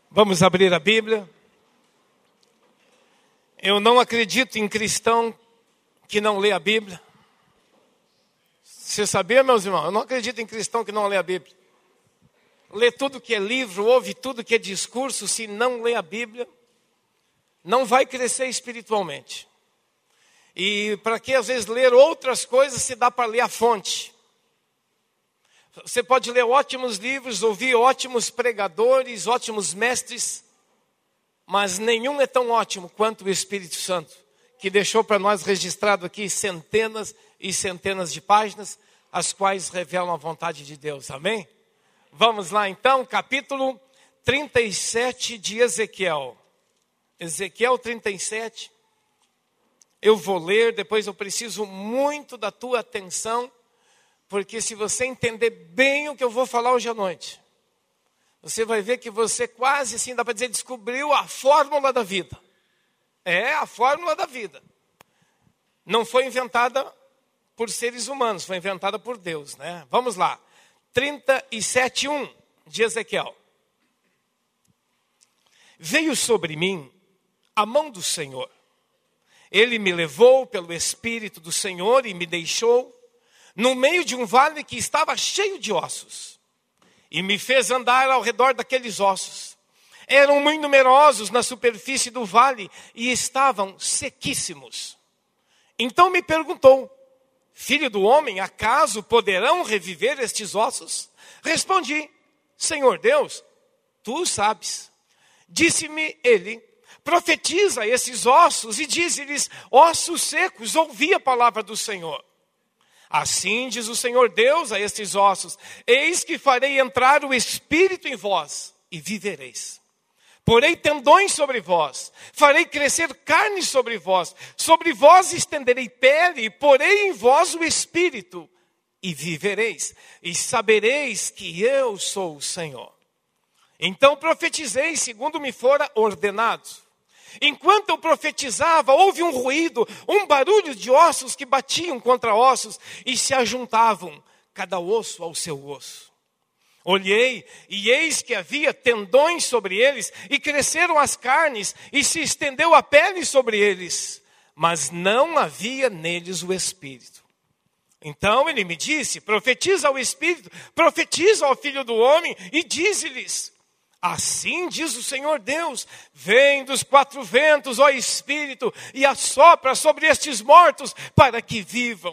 Vamos abrir a Bíblia. Eu não acredito em cristão que não lê a Bíblia. Você sabia, meus irmãos? Eu não acredito em cristão que não lê a Bíblia. Lê tudo que é livro, ouve tudo que é discurso, se não lê a Bíblia, não vai crescer espiritualmente. E para que às vezes ler outras coisas se dá para ler a fonte. Você pode ler ótimos livros, ouvir ótimos pregadores, ótimos mestres, mas nenhum é tão ótimo quanto o Espírito Santo, que deixou para nós registrado aqui centenas e centenas de páginas, as quais revelam a vontade de Deus. Amém? Vamos lá então, capítulo 37 de Ezequiel. Ezequiel 37. Eu vou ler, depois eu preciso muito da tua atenção, porque se você entender bem o que eu vou falar hoje à noite, você vai ver que você quase assim, dá para dizer, descobriu a fórmula da vida. É a fórmula da vida. Não foi inventada por seres humanos, foi inventada por Deus, né? Vamos lá. 37:1 de Ezequiel. Veio sobre mim a mão do Senhor. Ele me levou pelo Espírito do Senhor e me deixou no meio de um vale que estava cheio de ossos. E me fez andar ao redor daqueles ossos. Eram muito numerosos na superfície do vale e estavam sequíssimos. Então me perguntou: Filho do homem, acaso poderão reviver estes ossos? Respondi: Senhor Deus, tu sabes. Disse-me ele: profetiza esses ossos e dize-lhes: ossos secos, ouvi a palavra do Senhor. Assim diz o Senhor Deus a estes ossos: eis que farei entrar o Espírito em vós e vivereis. Porei tendões sobre vós, farei crescer carne sobre vós estenderei pele, e porei em vós o Espírito e vivereis, e sabereis que eu sou o Senhor. Então profetizei segundo me fora ordenado. Enquanto eu profetizava, houve um ruído, um barulho de ossos que batiam contra ossos e se ajuntavam, cada osso ao seu osso. Olhei e eis que havia tendões sobre eles e cresceram as carnes e se estendeu a pele sobre eles, mas não havia neles o Espírito. Então ele me disse: profetiza ao Espírito, profetiza ao Filho do Homem e dize-lhes: assim diz o Senhor Deus: vem dos quatro ventos, ó Espírito, e assopra sobre estes mortos para que vivam.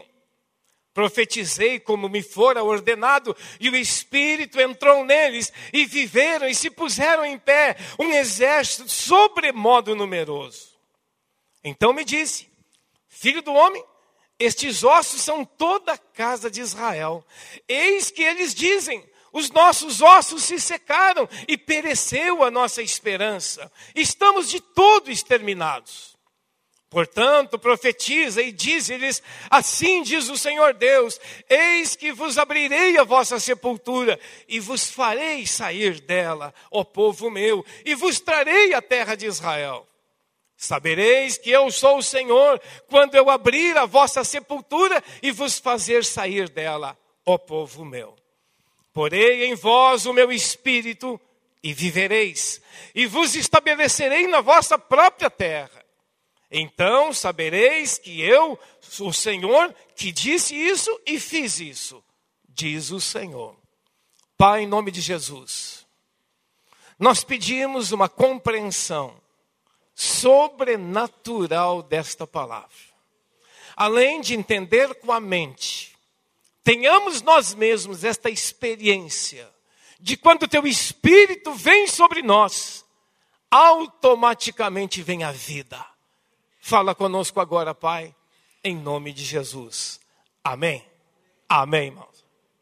Profetizei como me fora ordenado, e o Espírito entrou neles, e viveram e se puseram em pé, um exército sobremodo numeroso. Então me disse: Filho do homem, estes ossos são toda a casa de Israel. Eis que eles dizem: os nossos ossos se secaram e pereceu a nossa esperança. Estamos de todo exterminados. Portanto, profetiza e dize-lhes: assim diz o Senhor Deus: eis que vos abrirei a vossa sepultura e vos farei sair dela, ó povo meu, e vos trarei a terra de Israel. Sabereis que eu sou o Senhor, quando eu abrir a vossa sepultura e vos fazer sair dela, ó povo meu. Porei em vós o meu espírito e vivereis, e vos estabelecerei na vossa própria terra. Então sabereis que eu, o Senhor, que disse isso e fiz isso, diz o Senhor. Pai, em nome de Jesus, nós pedimos uma compreensão sobrenatural desta palavra. Além de entender com a mente, tenhamos nós mesmos esta experiência de quando o teu Espírito vem sobre nós, automaticamente vem a vida. Fala conosco agora, Pai, em nome de Jesus. Amém. Amém, irmãos.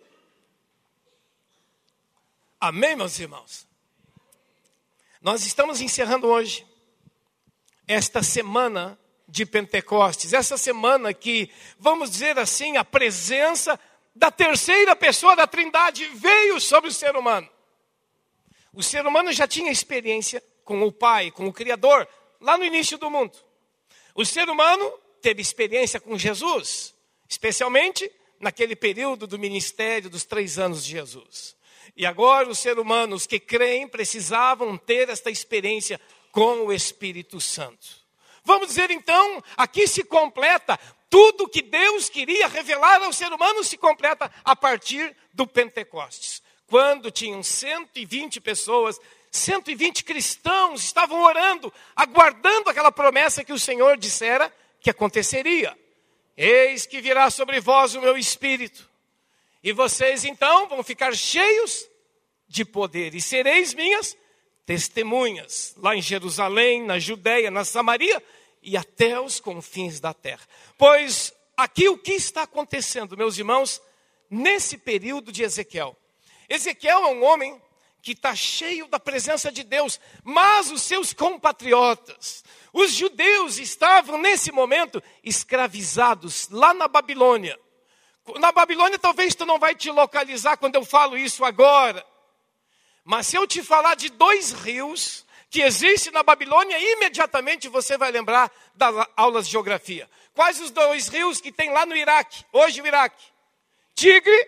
Amém, meus irmãos. Nós estamos encerrando hoje esta semana de Pentecostes, essa semana que, vamos dizer assim, a presença da terceira pessoa da Trindade veio sobre o ser humano. O ser humano já tinha experiência com o Pai, com o Criador, lá no início do mundo. O ser humano teve experiência com Jesus, especialmente naquele período do ministério dos 3 anos de Jesus. E agora os seres humanos que creem precisavam ter esta experiência com o Espírito Santo. Vamos dizer então, aqui se completa tudo que Deus queria revelar ao ser humano, se completa a partir do Pentecostes. Quando tinham 120 pessoas, 120 cristãos estavam orando, aguardando aquela promessa que o Senhor dissera que aconteceria. Eis que virá sobre vós o meu Espírito, e vocês então vão ficar cheios de poder, e sereis minhas testemunhas, lá em Jerusalém, na Judeia, na Samaria, e até os confins da terra. Pois aqui o que está acontecendo, meus irmãos, nesse período de Ezequiel? Ezequiel é um homem que está cheio da presença de Deus, mas os seus compatriotas, os judeus, estavam nesse momento escravizados lá na Babilônia. Na Babilônia talvez tu não vai te localizar quando eu falo isso agora, mas se eu te falar de 2 rios que existem na Babilônia, imediatamente você vai lembrar das aulas de geografia. Quais os 2 rios que tem lá no Iraque, hoje o Iraque? Tigre,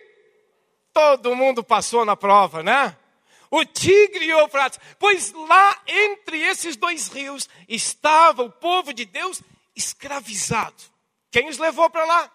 todo mundo passou na prova, né? O Tigre e o Eufrates. Pois lá entre esses 2 rios estava o povo de Deus escravizado. Quem os levou para lá?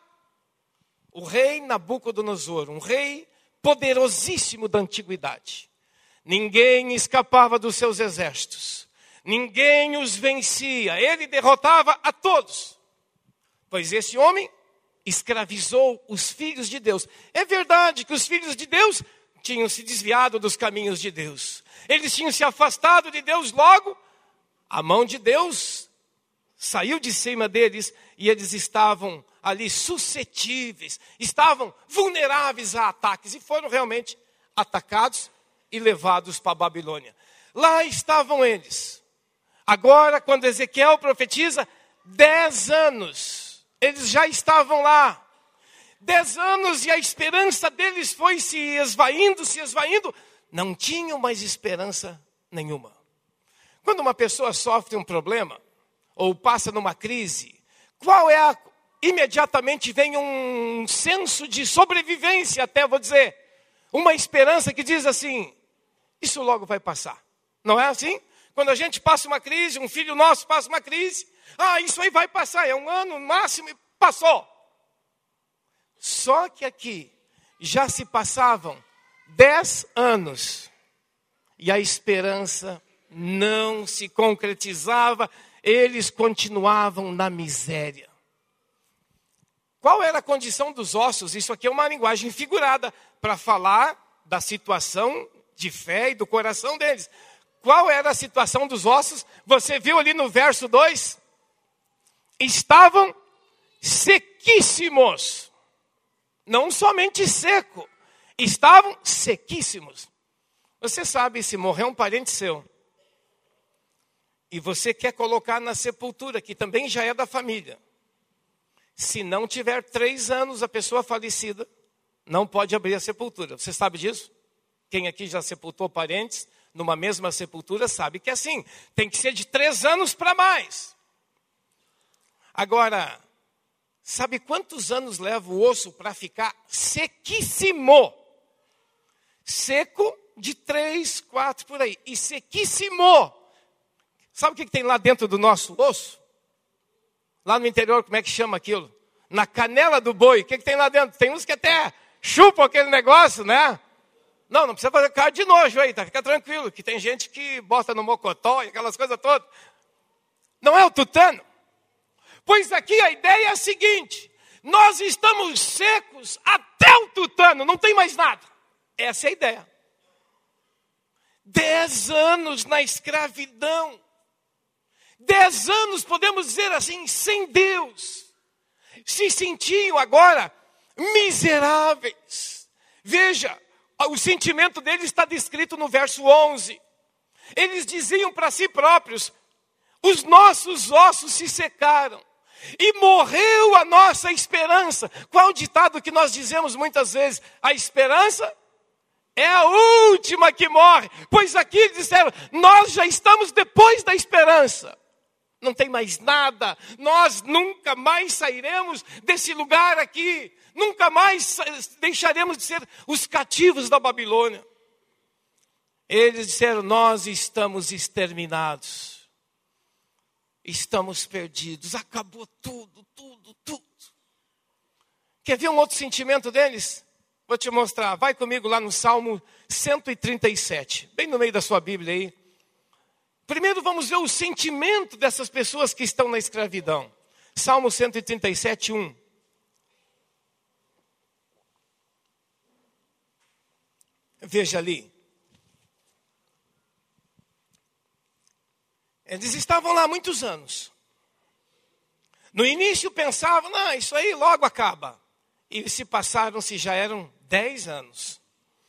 O rei Nabucodonosor, um rei poderosíssimo da antiguidade. Ninguém escapava dos seus exércitos. Ninguém os vencia. Ele derrotava a todos. Pois esse homem escravizou os filhos de Deus. É verdade que os filhos de Deus tinham se desviado dos caminhos de Deus. Eles tinham se afastado de Deus, logo a mão de Deus saiu de cima deles e eles estavam ali suscetíveis, estavam vulneráveis a ataques e foram realmente atacados e levados para a Babilônia. Lá estavam eles. Agora, quando Ezequiel profetiza, 10 anos, eles já estavam lá. 10 anos e a esperança deles foi se esvaindo, não tinham mais esperança nenhuma. Quando uma pessoa sofre um problema, ou passa numa crise, imediatamente vem um senso de sobrevivência, até vou dizer, uma esperança que diz assim, isso logo vai passar. Não é assim? Quando a gente passa uma crise, um filho nosso passa uma crise, isso aí vai passar, é 1 ano no máximo e passou. Só que aqui já se passavam 10 anos e a esperança não se concretizava, eles continuavam na miséria. Qual era a condição dos ossos? Isso aqui é uma linguagem figurada para falar da situação de fé e do coração deles. Qual era a situação dos ossos? Você viu ali no verso 2? Estavam sequíssimos. Não somente seco, estavam sequíssimos. Você sabe, se morrer um parente seu, e você quer colocar na sepultura, que também já é da família, se não tiver 3 anos a pessoa falecida, não pode abrir a sepultura. Você sabe disso? Quem aqui já sepultou parentes numa mesma sepultura sabe que é assim. Tem que ser de 3 anos para mais. Agora, sabe quantos anos leva o osso para ficar sequíssimo? Seco de 3, 4 por aí. E sequíssimo. Sabe o que tem lá dentro do nosso osso? Lá no interior, como é que chama aquilo? Na canela do boi. O que tem lá dentro? Tem uns que até chupam aquele negócio, né? Não precisa fazer cara de nojo aí, tá? Fica tranquilo, que tem gente que bota no mocotó e aquelas coisas todas. Não é o tutano? Pois aqui a ideia é a seguinte, nós estamos secos até o tutano, não tem mais nada. Essa é a ideia. 10 anos na escravidão. 10 anos, podemos dizer assim, sem Deus. Se sentiam agora miseráveis. Veja, o sentimento deles está descrito no verso 11. Eles diziam para si próprios, os nossos ossos se secaram. E morreu a nossa esperança. Qual o ditado que nós dizemos muitas vezes? A esperança é a última que morre. Pois aqui eles disseram, nós já estamos depois da esperança. Não tem mais nada. Nós nunca mais sairemos desse lugar aqui. Nunca mais deixaremos de ser os cativos da Babilônia. Eles disseram: nós estamos exterminados. Estamos perdidos. Acabou tudo, tudo, tudo. Quer ver um outro sentimento deles? Vou te mostrar. Vai comigo lá no Salmo 137. Bem no meio da sua Bíblia aí. Primeiro vamos ver o sentimento dessas pessoas que estão na escravidão. Salmo 137, 1. Veja ali. Eles estavam lá há muitos anos. No início pensavam: não, isso aí logo acaba. E se passaram-se, já eram 10 anos.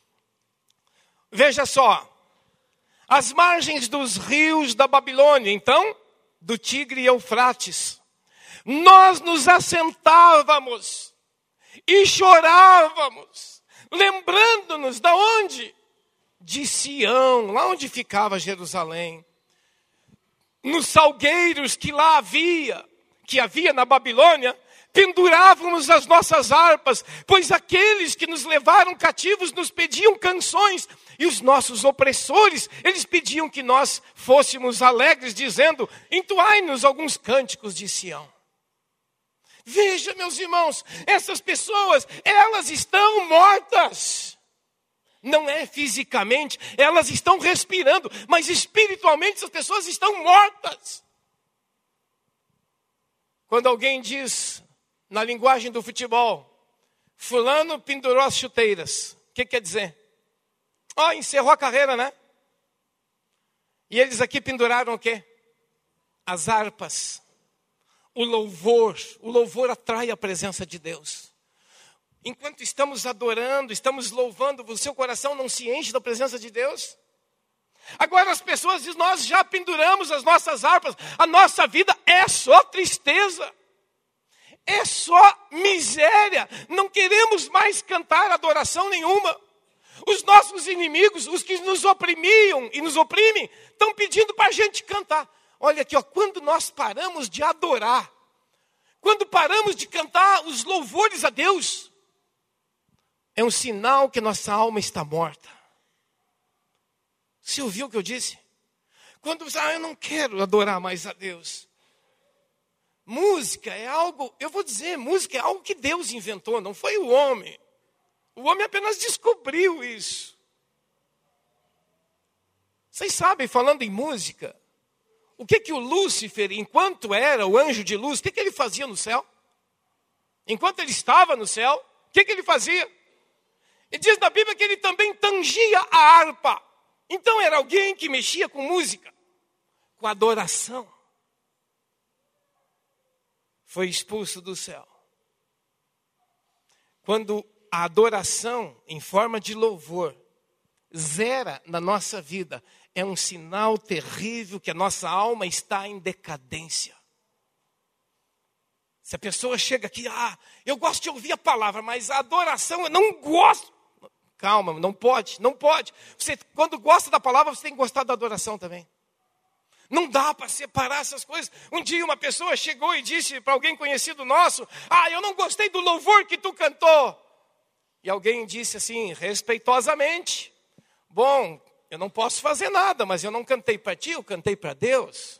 Veja só. As margens dos rios da Babilônia, então, do Tigre e Eufrates. Nós nos assentávamos e chorávamos, lembrando-nos de onde? De Sião, lá onde ficava Jerusalém. Nos salgueiros que lá havia, na Babilônia, pendurávamos as nossas harpas, pois aqueles que nos levaram cativos nos pediam canções, e os nossos opressores, eles pediam que nós fôssemos alegres, dizendo: entoai-nos alguns cânticos de Sião. Veja, meus irmãos, essas pessoas, elas estão mortas. Não é fisicamente, elas estão respirando, mas espiritualmente essas pessoas estão mortas. Quando alguém diz, na linguagem do futebol, fulano pendurou as chuteiras, o que quer dizer? Encerrou a carreira, né? E eles aqui penduraram o quê? As harpas. O louvor atrai a presença de Deus. Enquanto estamos adorando, estamos louvando, o seu coração não se enche da presença de Deus? Agora as pessoas dizem: nós já penduramos as nossas harpas, a nossa vida é só tristeza, é só miséria, não queremos mais cantar adoração nenhuma. Os nossos inimigos, os que nos oprimiam e nos oprimem, estão pedindo para a gente cantar. Olha aqui, quando nós paramos de adorar, quando paramos de cantar os louvores a Deus, é um sinal que nossa alma está morta. Você ouviu o que eu disse? Quando você eu não quero adorar mais a Deus. Música é algo, eu vou dizer, música é algo que Deus inventou, não foi o homem. O homem apenas descobriu isso. Vocês sabem, falando em música, o que o Lúcifer, enquanto era o anjo de luz, o que ele fazia no céu? Enquanto ele estava no céu, o que ele fazia? E diz na Bíblia que ele também tangia a harpa. Então era alguém que mexia com música, com adoração. Foi expulso do céu. Quando a adoração em forma de louvor zera na nossa vida, é um sinal terrível que a nossa alma está em decadência. Se a pessoa chega aqui: eu gosto de ouvir a palavra, mas a adoração eu não gosto. Calma, não pode. Você, quando gosta da palavra, você tem que gostar da adoração também. Não dá para separar essas coisas. Um dia uma pessoa chegou e disse para alguém conhecido nosso: eu não gostei do louvor que tu cantou. E alguém disse assim, respeitosamente: bom, eu não posso fazer nada, mas eu não cantei para ti, eu cantei para Deus.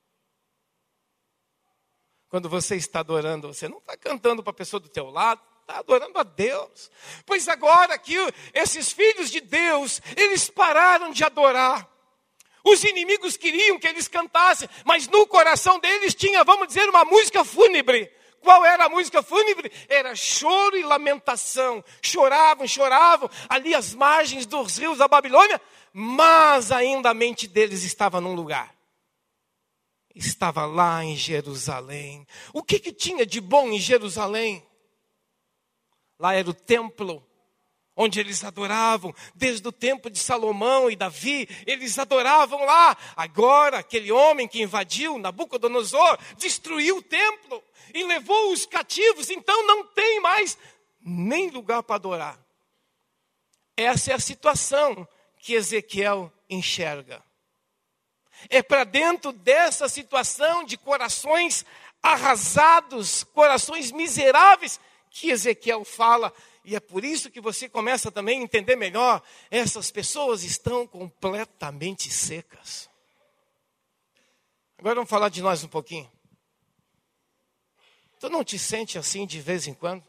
Quando você está adorando, você não está cantando para a pessoa do teu lado, está adorando a Deus. Pois agora que esses filhos de Deus, eles pararam de adorar. Os inimigos queriam que eles cantassem, mas no coração deles tinha, vamos dizer, uma música fúnebre. Qual era a música fúnebre? Era choro e lamentação. Choravam ali às margens dos rios da Babilônia, mas ainda a mente deles estava num lugar. Estava lá em Jerusalém. O que tinha de bom em Jerusalém? Lá era o templo, onde eles adoravam, desde o tempo de Salomão e Davi, eles adoravam lá. Agora, aquele homem que invadiu, Nabucodonosor, destruiu o templo e levou os cativos, então não tem mais nem lugar para adorar. Essa é a situação que Ezequiel enxerga. É para dentro dessa situação de corações arrasados, corações miseráveis, que Ezequiel fala: e é por isso que você começa também a entender melhor, essas pessoas estão completamente secas. Agora vamos falar de nós um pouquinho. Tu não te sente assim de vez em quando?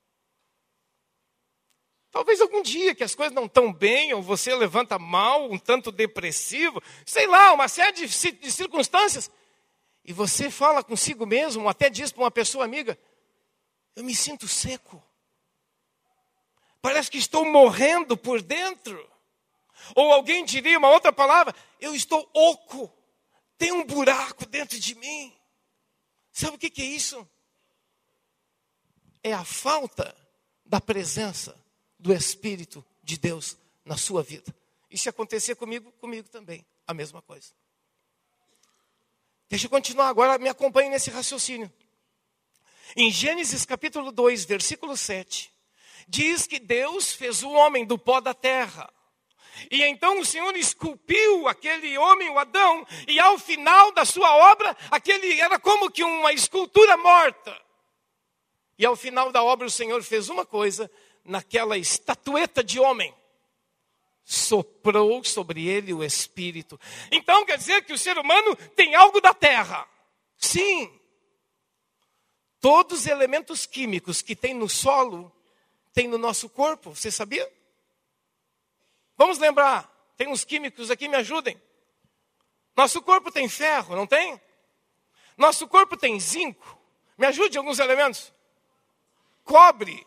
Talvez algum dia que as coisas não estão bem, ou você levanta mal, um tanto depressivo, sei lá, uma série de circunstâncias. E você fala consigo mesmo, ou até diz para uma pessoa amiga, eu me sinto seco. Parece que estou morrendo por dentro. Ou alguém diria uma outra palavra, eu estou oco. Tem um buraco dentro de mim. Sabe o que é isso? É a falta da presença do Espírito de Deus na sua vida. E se acontecer comigo também, a mesma coisa. Deixa eu continuar agora, me acompanhe nesse raciocínio. Em Gênesis capítulo 2, versículo 7, diz que Deus fez o homem do pó da terra. E então o Senhor esculpiu aquele homem, o Adão, e ao final da sua obra, aquele era como que uma escultura morta. E ao final da obra o Senhor fez uma coisa, naquela estatueta de homem, soprou sobre ele o Espírito. Então quer dizer que o ser humano tem algo da terra. Sim. Todos os elementos químicos que tem no solo, tem no nosso corpo. Você sabia? Vamos lembrar. Tem uns químicos aqui, me ajudem. Nosso corpo tem ferro, não tem? Nosso corpo tem zinco. Me ajude alguns elementos. Cobre.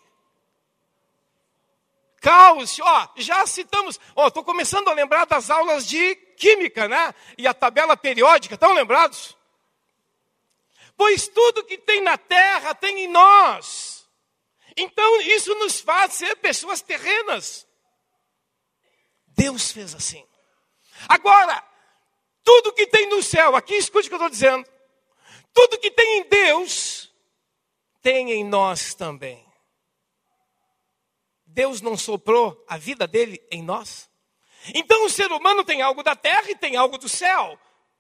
Cálcio, já citamos, estou começando a lembrar das aulas de química, né? E a tabela periódica, estão lembrados? Pois tudo que tem na terra tem em nós. Então isso nos faz ser pessoas terrenas. Deus fez assim. Agora, tudo que tem no céu, aqui escute o que eu estou dizendo. Tudo que tem em Deus, tem em nós também. Deus não soprou a vida dele em nós? Então o ser humano tem algo da terra e tem algo do céu.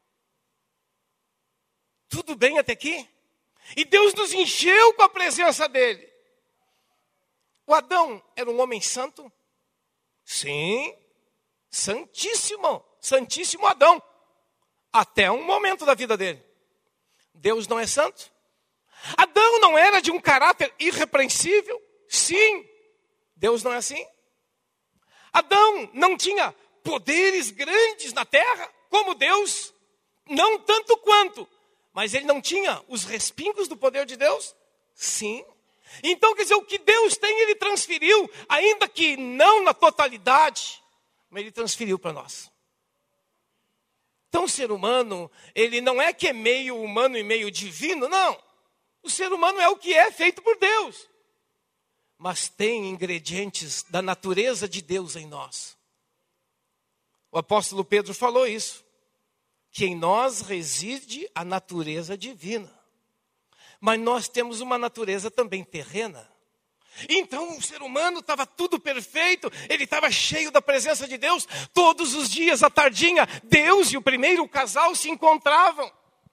Tudo bem até aqui? E Deus nos encheu com a presença dele. O Adão era um homem santo? Sim, santíssimo, santíssimo Adão. Até um momento da vida dele. Deus não é santo? Adão não era de um caráter irrepreensível? Sim. Deus não é assim? Adão não tinha poderes grandes na terra, como Deus? Não tanto quanto. Mas ele não tinha os respingos do poder de Deus? Sim. Então, quer dizer, o que Deus tem, ele transferiu, ainda que não na totalidade, mas ele transferiu para nós. Então, o ser humano, ele não é que é meio humano e meio divino, não. O ser humano é o que é feito por Deus. Mas tem ingredientes da natureza de Deus em nós. O apóstolo Pedro falou isso. Que em nós reside a natureza divina. Mas nós temos uma natureza também terrena. Então o ser humano estava tudo perfeito. Ele estava cheio da presença de Deus. Todos os dias à tardinha, Deus e o primeiro casal se encontravam.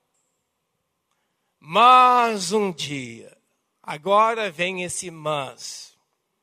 Mas um dia... Agora vem esse mas.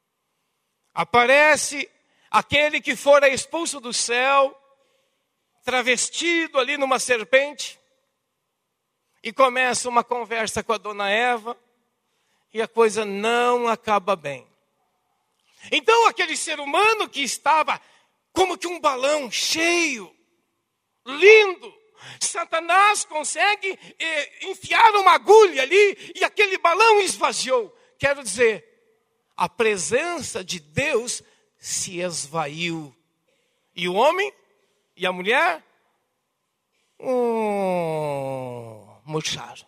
Aparece aquele que fora expulso do céu, travestido ali numa serpente, e começa uma conversa com a dona Eva, e a coisa não acaba bem. Então aquele ser humano que estava como que um balão cheio, lindo, Satanás consegue enfiar uma agulha ali e aquele balão esvaziou. Quero dizer, a presença de Deus se esvaiu. E o homem e a mulher murcharam.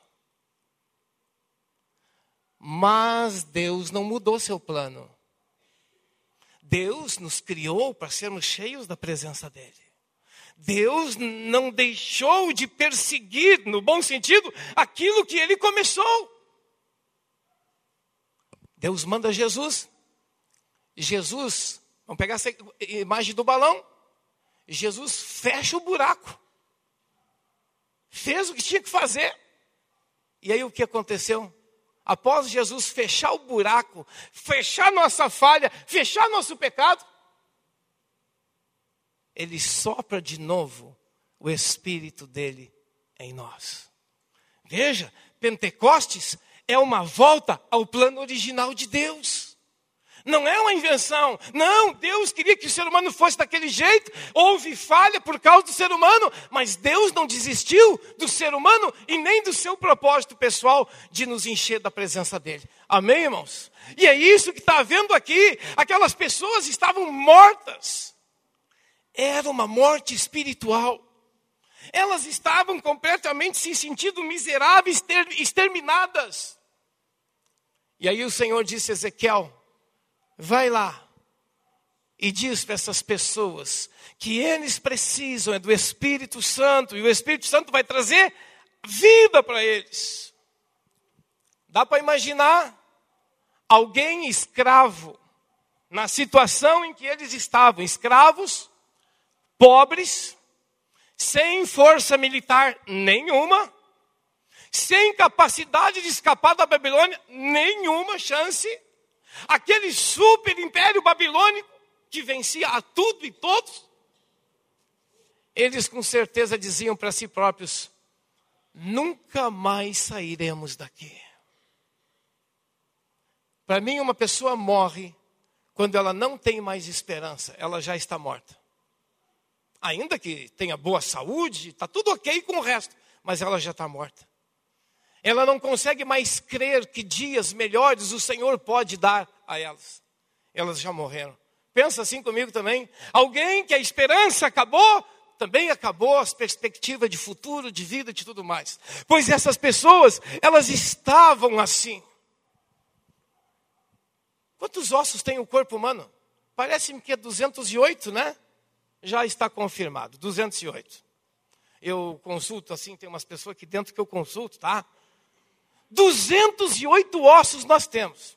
Mas Deus não mudou seu plano. Deus nos criou para sermos cheios da presença dele. Deus não deixou de perseguir, no bom sentido, aquilo que ele começou. Deus manda Jesus. Jesus, vamos pegar essa imagem do balão. Jesus fecha o buraco. Fez o que tinha que fazer. E aí o que aconteceu? após Jesus fechar o buraco, fechar nossa falha, fechar nosso pecado, Ele sopra de novo o Espírito dele em nós. Veja, Pentecostes é uma volta ao plano original de Deus. Não é uma invenção. Não, Deus queria que o ser humano fosse daquele jeito. Houve falha por causa do ser humano, mas Deus não desistiu do ser humano e nem do seu propósito pessoal de nos encher da presença dele. Amém, irmãos? E é isso que está havendo aqui. Aquelas pessoas estavam mortas. Era uma morte espiritual. Elas estavam completamente se sentindo miseráveis, exterminadas. E aí o Senhor disse a Ezequiel: vai lá e diz para essas pessoas que eles precisam do Espírito Santo. E o Espírito Santo vai trazer vida para eles. Dá para imaginar alguém escravo, na situação em que eles estavam, escravos, pobres, sem força militar nenhuma, sem capacidade de escapar da Babilônia, nenhuma chance. Aquele super império babilônico que vencia a tudo e todos. Eles com certeza diziam para si próprios: nunca mais sairemos daqui. Para mim, uma pessoa morre quando ela não tem mais esperança, ela já está morta. Ainda que tenha boa saúde, está tudo ok com o resto, mas ela já está morta. Ela não consegue mais crer que dias melhores o Senhor pode dar a elas. Elas já morreram. Pensa assim comigo também. Alguém que a esperança acabou, também acabou as perspectivas de futuro, de vida, de tudo mais. Pois essas pessoas, elas estavam assim. Quantos ossos tem o corpo humano? Parece-me que é 208, né? Já está confirmado, 208. Eu consulto assim, tem umas pessoas aqui dentro que eu consulto, tá? 208 ossos nós temos.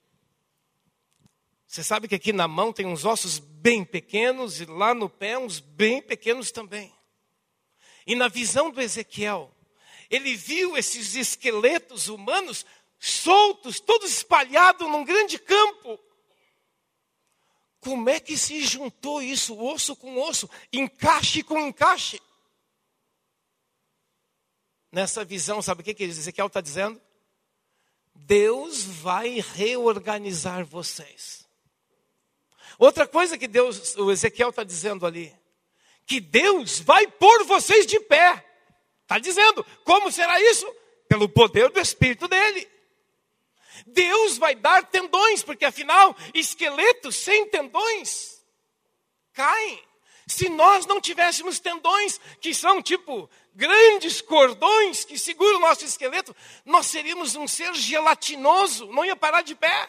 Você sabe que aqui na mão tem uns ossos bem pequenos e lá no pé uns bem pequenos também. E na visão do Ezequiel, ele viu esses esqueletos humanos soltos, todos espalhados num grande campo. Como é que se juntou isso, osso com osso, encaixe com encaixe? Nessa visão, sabe o que Ezequiel está dizendo? Deus vai reorganizar vocês. Outra coisa que o Ezequiel está dizendo ali, que Deus vai pôr vocês de pé. Está dizendo, como será isso? Pelo poder do Espírito dele. Deus vai dar tendões, porque afinal, esqueletos sem tendões caem. Se nós não tivéssemos tendões, que são tipo grandes cordões que seguram o nosso esqueleto, nós seríamos um ser gelatinoso, não ia parar de pé.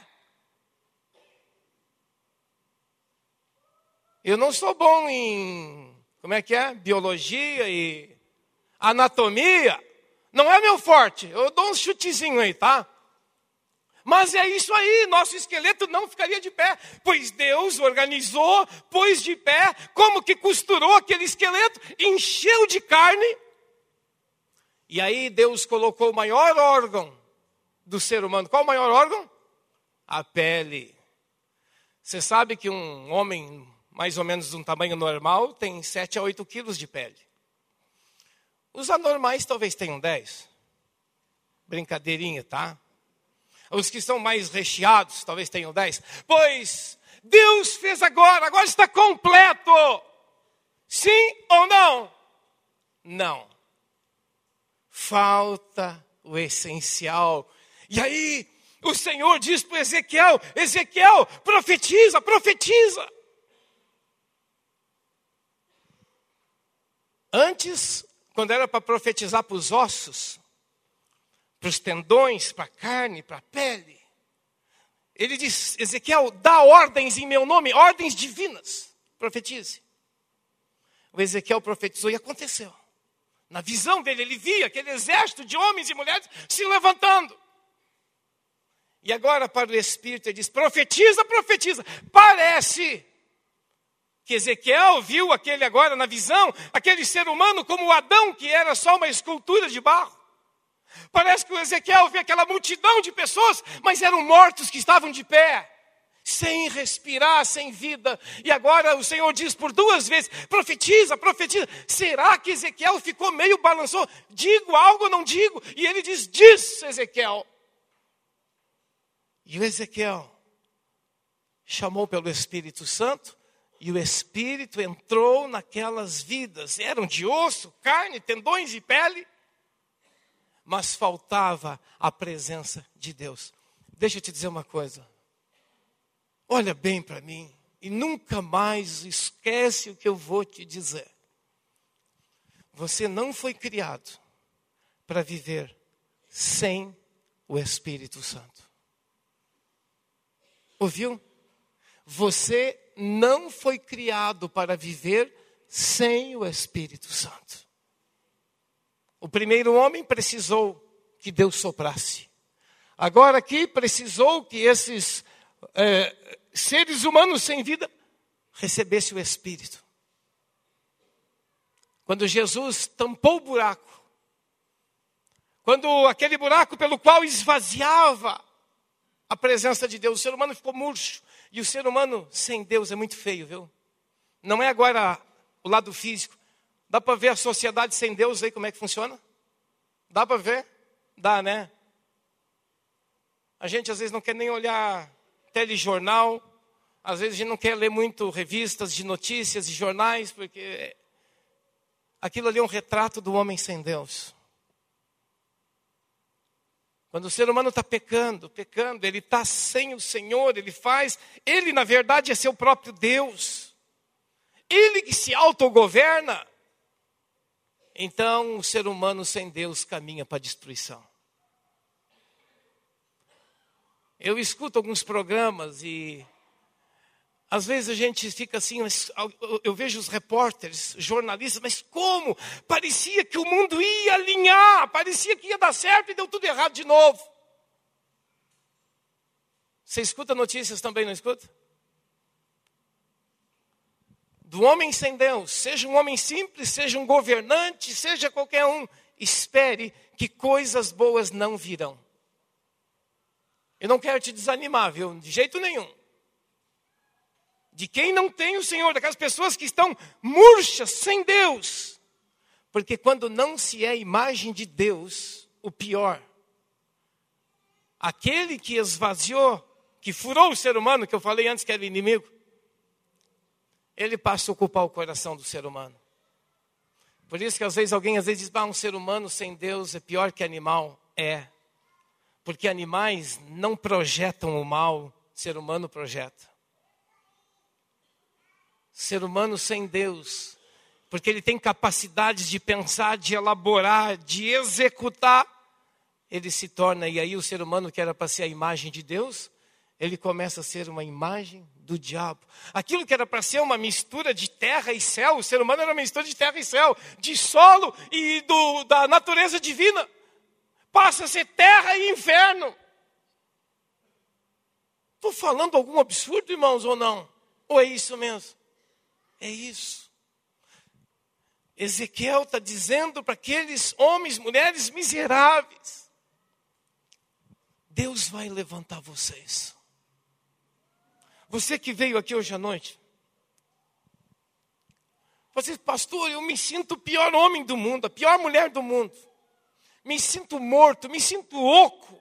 Eu não sou bom em, biologia e anatomia. Não é meu forte, eu dou um chutezinho aí, tá? Mas é isso aí, nosso esqueleto não ficaria de pé, pois Deus organizou, pôs de pé, como que costurou aquele esqueleto, encheu de carne. E aí Deus colocou o maior órgão do ser humano. Qual o maior órgão? A pele. Você sabe que um homem mais ou menos de um tamanho normal tem 7 a 8 quilos de pele. Os anormais talvez tenham 10. Brincadeirinha, tá? Os que são mais recheados, talvez tenham 10. Pois Deus fez agora está completo. Sim ou não? Não. Falta o essencial. E aí, o Senhor diz para Ezequiel: Ezequiel, profetiza, profetiza. Antes, quando era para profetizar para os ossos, para os tendões, para a carne, para a pele, ele diz: Ezequiel, dá ordens em meu nome, ordens divinas, profetize. O Ezequiel profetizou e aconteceu. Na visão dele, ele via aquele exército de homens e mulheres se levantando. E agora para o Espírito ele diz: profetiza, profetiza. Parece que Ezequiel viu aquele agora na visão, aquele ser humano como o Adão, que era só uma escultura de barro. Parece que o Ezequiel vê aquela multidão de pessoas, mas eram mortos que estavam de pé, sem respirar, sem vida. E agora o Senhor diz por 2 vezes, profetiza, profetiza. Será que Ezequiel ficou meio balançou? Digo algo ou não digo? E ele diz Ezequiel. E o Ezequiel chamou pelo Espírito Santo, e o Espírito entrou naquelas vidas. Eram de osso, carne, tendões e pele, mas faltava a presença de Deus. Deixa eu te dizer uma coisa. Olha bem para mim e nunca mais esquece o que eu vou te dizer. Você não foi criado para viver sem o Espírito Santo. Ouviu? Você não foi criado para viver sem o Espírito Santo. O primeiro homem precisou que Deus soprasse. Agora aqui precisou que esses seres humanos sem vida recebessem o Espírito. Quando Jesus tampou o buraco, quando aquele buraco pelo qual esvaziava a presença de Deus, o ser humano ficou murcho. E o ser humano sem Deus é muito feio, viu? Não é agora o lado físico. Dá para ver a sociedade sem Deus aí, como é que funciona? Dá para ver? Dá, né? A gente às vezes não quer nem olhar telejornal. Às vezes a gente não quer ler muito revistas de notícias e jornais, porque aquilo ali é um retrato do homem sem Deus. Quando o ser humano está pecando, ele está sem o Senhor, ele na verdade é seu próprio Deus. Ele que se autogoverna. Então o ser humano sem Deus caminha para a destruição. Eu escuto alguns programas e às vezes a gente fica assim, eu vejo os repórteres, jornalistas, mas como? Parecia que o mundo ia alinhar, parecia que ia dar certo e deu tudo errado de novo. Você escuta notícias também, não escuta? Do homem sem Deus, seja um homem simples, seja um governante, seja qualquer um, espere que coisas boas não virão. Eu não quero te desanimar, viu? De jeito nenhum. De quem não tem o Senhor, daquelas pessoas que estão murchas, sem Deus. Porque quando não se é imagem de Deus, o pior, aquele que esvaziou, que furou o ser humano, que eu falei antes que era inimigo, ele passa a ocupar o coração do ser humano. Por isso que às vezes alguém diz, um ser humano sem Deus é pior que animal. É. Porque animais não projetam o mal, ser humano projeta. Ser humano sem Deus, porque ele tem capacidades de pensar, de elaborar, de executar, ele se torna, e aí o ser humano que era para ser a imagem de Deus, ele começa a ser uma imagem do diabo. Aquilo que era para ser uma mistura de terra e céu, o ser humano era uma mistura de terra e céu, de solo e da natureza divina, passa a ser terra e inferno. Estou falando algum absurdo, irmãos, ou não? Ou é isso mesmo? É isso. Ezequiel está dizendo para aqueles homens, mulheres miseráveis, Deus vai levantar vocês. Você que veio aqui hoje à noite, você, pastor, eu me sinto o pior homem do mundo, a pior mulher do mundo. Me sinto morto, me sinto oco.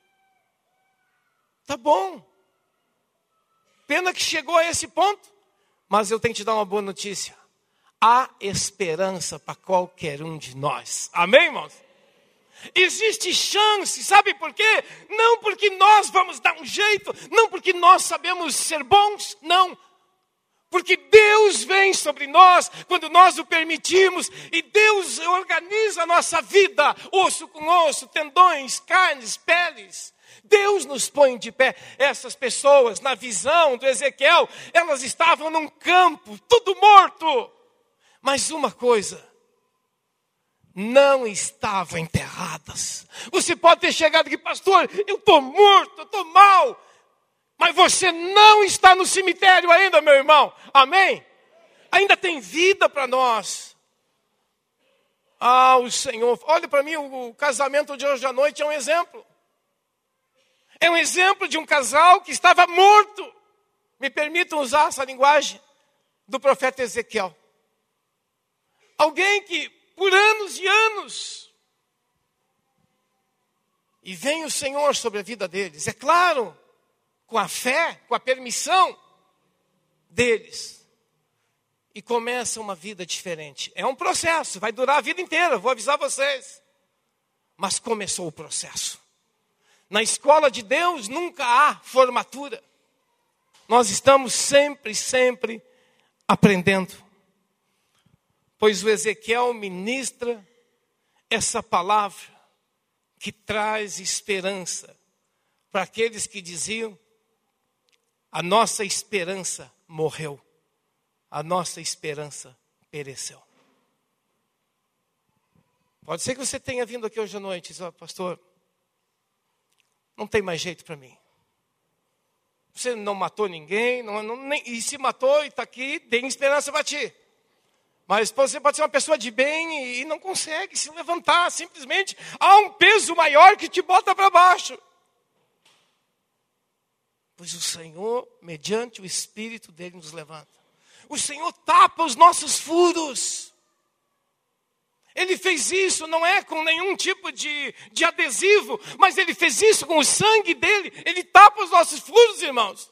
Tá bom. Pena que chegou a esse ponto. Mas eu tenho que te dar uma boa notícia. Há esperança para qualquer um de nós. Amém, irmãos? Existe chance, sabe por quê? Não porque nós vamos dar um jeito, não porque nós sabemos ser bons, não. Porque Deus vem sobre nós quando nós o permitimos. E Deus organiza a nossa vida, osso com osso, tendões, carnes, peles. Deus nos põe de pé. Essas pessoas, na visão do Ezequiel, elas estavam num campo, tudo morto. Mas uma coisa, não estavam enterradas. Você pode ter chegado aqui, pastor, eu estou morto, eu estou mal. Mas você não está no cemitério ainda, meu irmão. Amém? Ainda tem vida para nós. o Senhor, olha para mim, o casamento de hoje à noite é um exemplo. É um exemplo de um casal que estava morto. Me permitam usar essa linguagem do profeta Ezequiel. Alguém que por anos e anos, e vem o Senhor sobre a vida deles, é claro, com a fé, com a permissão deles, e começa uma vida diferente. É um processo, vai durar a vida inteira, vou avisar vocês. Mas começou o processo. Na escola de Deus nunca há formatura. Nós estamos sempre aprendendo. Pois o Ezequiel ministra essa palavra que traz esperança para aqueles que diziam: a nossa esperança morreu, a nossa esperança pereceu. Pode ser que você tenha vindo aqui hoje à noite e diz: pastor, não tem mais jeito para mim. Você não matou ninguém, e se matou e está aqui, tem esperança para ti. Mas você pode ser uma pessoa de bem e não consegue se levantar, simplesmente há um peso maior que te bota para baixo. Pois o Senhor, mediante o Espírito dele, nos levanta. O Senhor tapa os nossos furos. Ele fez isso, não é com nenhum tipo de adesivo, mas Ele fez isso com o sangue dele. Ele tapa os nossos furos, irmãos.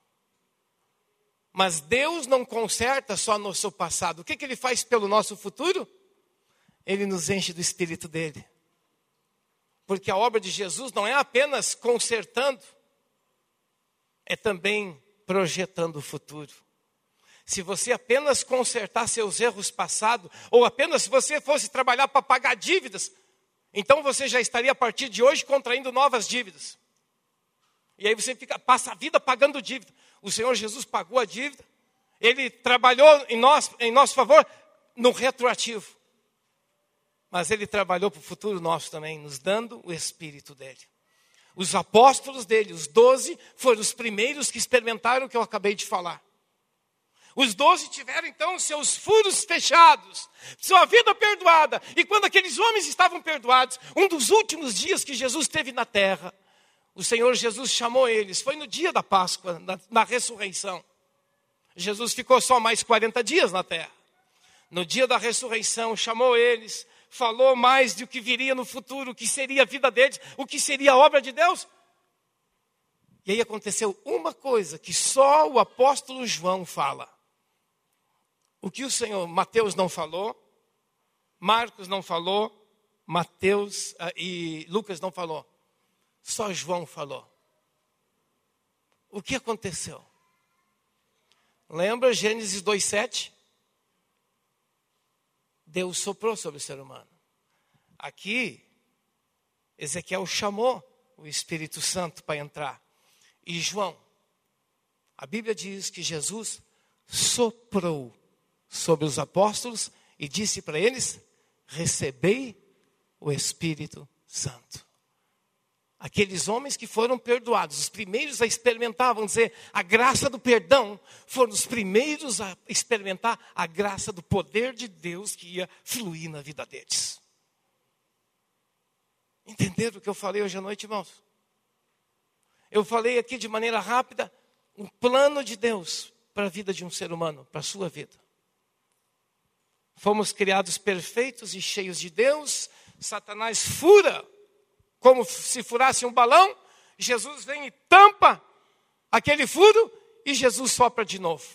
Mas Deus não conserta só no seu passado. O que Ele faz pelo nosso futuro? Ele nos enche do Espírito dele. Porque a obra de Jesus não é apenas consertando, é também projetando o futuro. Se você apenas consertar seus erros passados, ou apenas se você fosse trabalhar para pagar dívidas, então você já estaria a partir de hoje contraindo novas dívidas. E aí você passa a vida pagando dívida. O Senhor Jesus pagou a dívida, Ele trabalhou em nosso favor no retroativo. Mas Ele trabalhou para o futuro nosso também, nos dando o Espírito dele. Os apóstolos dele, os 12, foram os primeiros que experimentaram o que eu acabei de falar. Os 12 tiveram então seus furos fechados, sua vida perdoada. E quando aqueles homens estavam perdoados, um dos últimos dias que Jesus esteve na terra, o Senhor Jesus chamou eles. Foi no dia da Páscoa, na ressurreição. Jesus ficou só mais 40 dias na terra. No dia da ressurreição, chamou eles, falou mais do que viria no futuro, o que seria a vida deles, o que seria a obra de Deus. E aí aconteceu uma coisa que só o apóstolo João fala. O que o Senhor, Mateus não falou, Marcos não falou, Mateus e Lucas não falou. Só João falou. O que aconteceu? Lembra Gênesis 2:7? Deus soprou sobre o ser humano. Aqui, Ezequiel chamou o Espírito Santo para entrar. E João, a Bíblia diz que Jesus soprou sobre os apóstolos e disse para eles: recebei o Espírito Santo. Aqueles homens que foram perdoados, os primeiros a experimentar, vamos dizer, a graça do perdão, foram os primeiros a experimentar a graça do poder de Deus que ia fluir na vida deles. Entenderam o que eu falei hoje à noite, irmãos? Eu falei aqui de maneira rápida um plano de Deus para a vida de um ser humano, para a sua vida. Fomos criados perfeitos e cheios de Deus. Satanás fura como se furasse um balão. Jesus vem e tampa aquele furo e Jesus sopra de novo.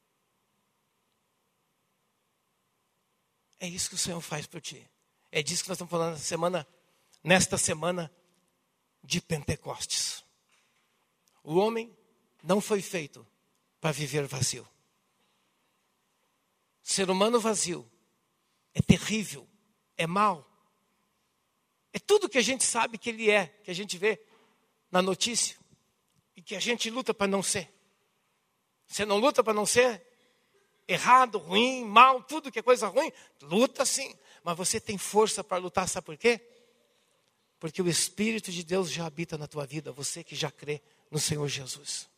É isso que o Senhor faz por ti. É disso que nós estamos falando nesta semana de Pentecostes. O homem não foi feito para viver vazio. Ser humano vazio é terrível, é mau. É tudo que a gente sabe que ele é, que a gente vê na notícia e que a gente luta para não ser. Você não luta para não ser errado, ruim, mal, tudo que é coisa ruim? Luta sim, mas você tem força para lutar, sabe por quê? Porque o Espírito de Deus já habita na tua vida, você que já crê no Senhor Jesus.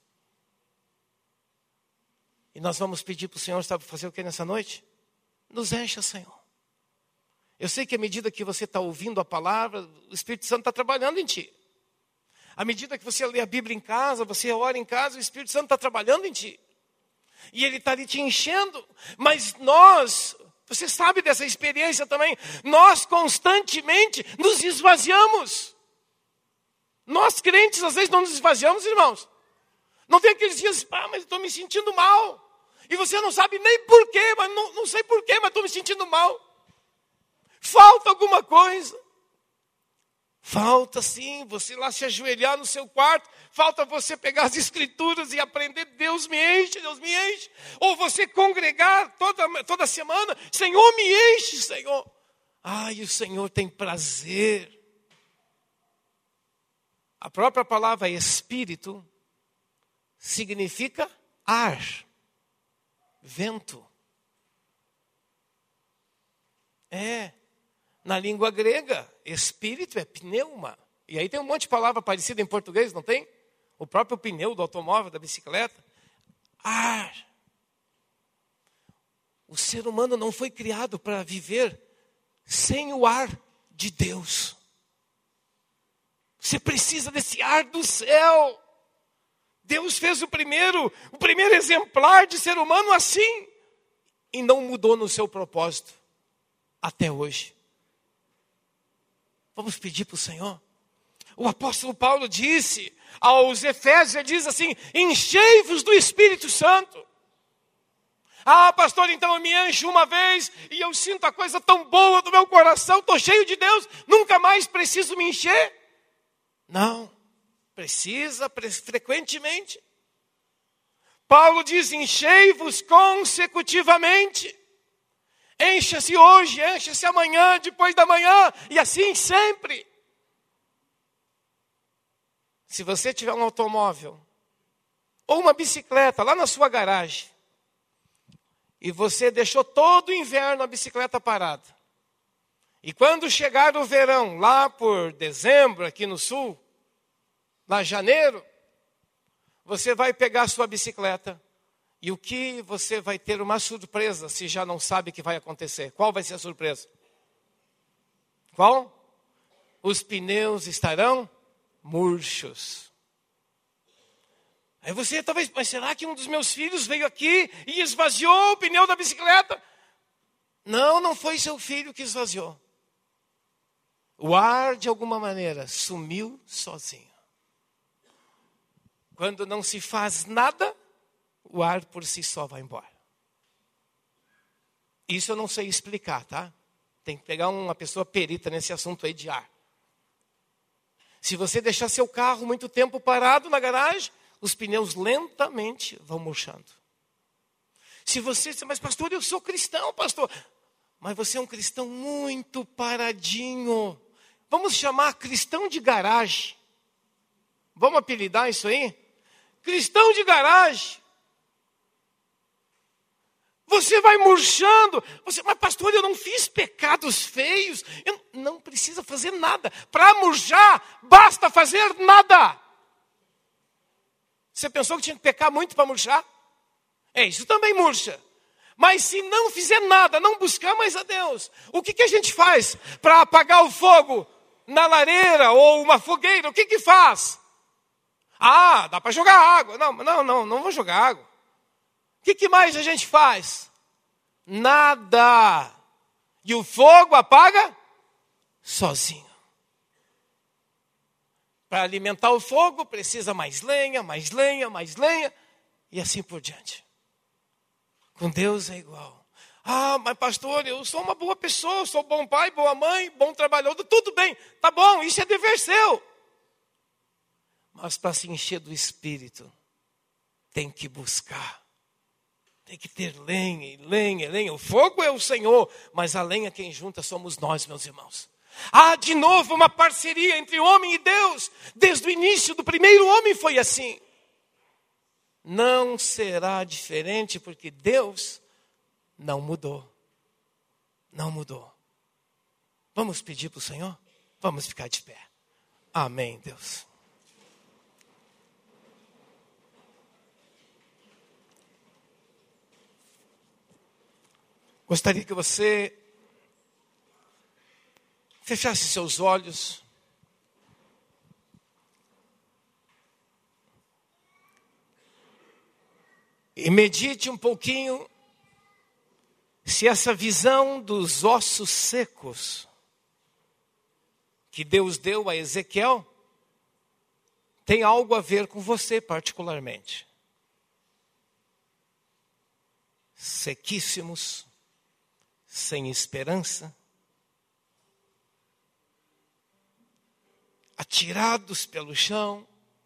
E nós vamos pedir para o Senhor, sabe fazer o que nessa noite? Nos encha, Senhor. Eu sei que à medida que você está ouvindo a palavra, o Espírito Santo está trabalhando em ti. À medida que você lê a Bíblia em casa, você ora em casa, o Espírito Santo está trabalhando em ti. E ele está ali te enchendo. Mas nós, você sabe dessa experiência também, nós constantemente nos esvaziamos. Nós crentes às vezes não nos esvaziamos, irmãos. Não tem aqueles dias, mas eu estou me sentindo mal. E você não sabe nem porquê, mas não sei porquê, mas estou me sentindo mal. Falta alguma coisa. Falta sim, você lá se ajoelhar no seu quarto. Falta você pegar as escrituras e aprender, Deus me enche, Deus me enche. Ou você congregar toda semana, Senhor me enche, Senhor. Ai, o Senhor tem prazer. A própria palavra espírito significa ar, vento. Na língua grega, espírito é pneuma. E aí tem um monte de palavra parecida em português, não tem? O próprio pneu do automóvel, da bicicleta. Ar. O ser humano não foi criado para viver sem o ar de Deus. Você precisa desse ar do céu. Deus fez o primeiro exemplar de ser humano assim. E não mudou no seu propósito até hoje. Vamos pedir para o Senhor. O apóstolo Paulo disse aos Efésios, ele diz assim, enchei-vos do Espírito Santo. Ah, pastor, então eu me encho uma vez e eu sinto a coisa tão boa do meu coração, estou cheio de Deus, nunca mais preciso me encher. Não, precisa frequentemente. Paulo diz, enchei-vos consecutivamente. Encha-se hoje, encha-se amanhã, depois da manhã, e assim sempre. Se você tiver um automóvel, ou uma bicicleta lá na sua garagem, e você deixou todo o inverno a bicicleta parada, e quando chegar o verão, lá por dezembro, aqui no sul, lá em janeiro, você vai pegar a sua bicicleta, e o que você vai ter uma surpresa, se já não sabe o que vai acontecer. Qual vai ser a surpresa? Qual? Os pneus estarão murchos. Aí você talvez, mas será que um dos meus filhos veio aqui e esvaziou o pneu da bicicleta? Não, não foi seu filho que esvaziou. O ar, de alguma maneira, sumiu sozinho. Quando não se faz nada, o ar por si só vai embora. Isso eu não sei explicar, tá? Tem que pegar uma pessoa perita nesse assunto aí de ar. Se você deixar seu carro muito tempo parado na garagem, os pneus lentamente vão murchando. Se você diz, mas pastor, eu sou cristão, pastor. Mas você é um cristão muito paradinho. Vamos chamar cristão de garagem. Vamos apelidar isso aí? Cristão de garagem. Você vai murchando. Mas pastor, eu não fiz pecados feios. Eu não precisa fazer nada. Para murchar, basta fazer nada. Você pensou que tinha que pecar muito para murchar? Isso também murcha. Mas se não fizer nada, não buscar mais a Deus, o que a gente faz para apagar o fogo na lareira ou uma fogueira? O que faz? Dá para jogar água. Não vou jogar água. O que mais a gente faz? Nada. E o fogo apaga sozinho. Para alimentar o fogo, precisa mais lenha, mais lenha, mais lenha, e assim por diante. Com Deus é igual. Mas pastor, eu sou uma boa pessoa, sou bom pai, boa mãe, bom trabalhador, tudo bem, tá bom, isso é dever seu. Mas para se encher do Espírito, tem que buscar. Tem que ter lenha, e lenha, e lenha. O fogo é o Senhor, mas a lenha quem junta somos nós, meus irmãos. De novo uma parceria entre homem e Deus. Desde o início do primeiro homem foi assim. Não será diferente porque Deus não mudou. Não mudou. Vamos pedir para o Senhor? Vamos ficar de pé. Amém, Deus. Gostaria que você fechasse seus olhos. E medite um pouquinho se essa visão dos ossos secos que Deus deu a Ezequiel tem algo a ver com você particularmente. Sequíssimos, sem esperança, atirados pelo chão,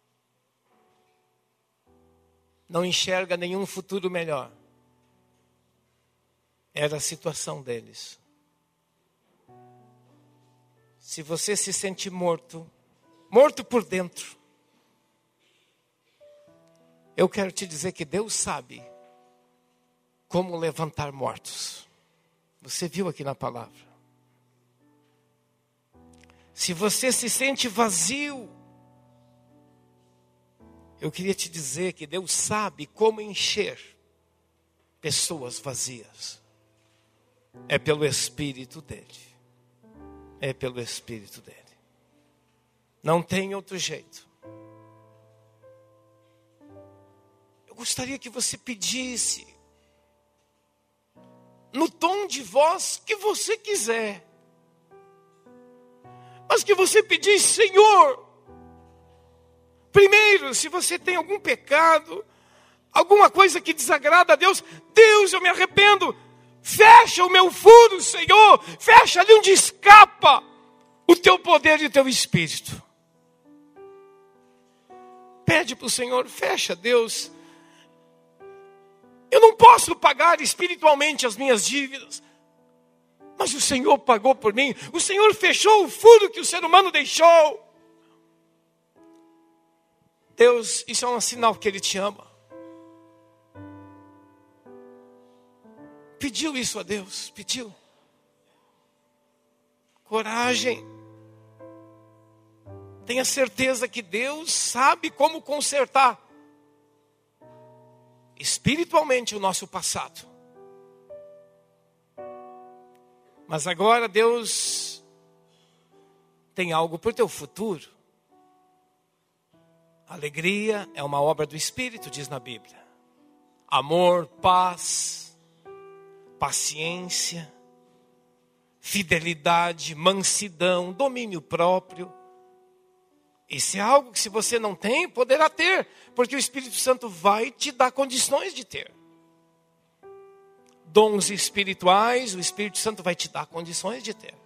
não enxerga nenhum futuro melhor. Era a situação deles. Se você se sente morto, morto por dentro, eu quero te dizer que Deus sabe como levantar mortos. Você viu aqui na palavra. Se você se sente vazio, eu queria te dizer que Deus sabe como encher pessoas vazias. É pelo Espírito dele. É pelo Espírito dele. Não tem outro jeito. Eu gostaria que você pedisse, no tom de voz que você quiser, mas que você pedisse: Senhor, primeiro, se você tem algum pecado, alguma coisa que desagrada a Deus, Deus, eu me arrependo, fecha o meu furo, Senhor, fecha ali onde escapa o teu poder e o teu Espírito. Pede para o Senhor: fecha, Deus. Eu não posso pagar espiritualmente as minhas dívidas, mas o Senhor pagou por mim. O Senhor fechou o furo que o ser humano deixou. Deus, isso é um sinal que Ele te ama. Pediu isso a Deus, pediu. Coragem. Tenha certeza que Deus sabe como consertar espiritualmente o nosso passado. Mas agora Deus tem algo para o teu futuro. Alegria é uma obra do Espírito, diz na Bíblia. Amor, paz, paciência, fidelidade, mansidão, domínio próprio. Isso é algo que, se você não tem, poderá ter, porque o Espírito Santo vai te dar condições de ter. Dons espirituais, o Espírito Santo vai te dar condições de ter.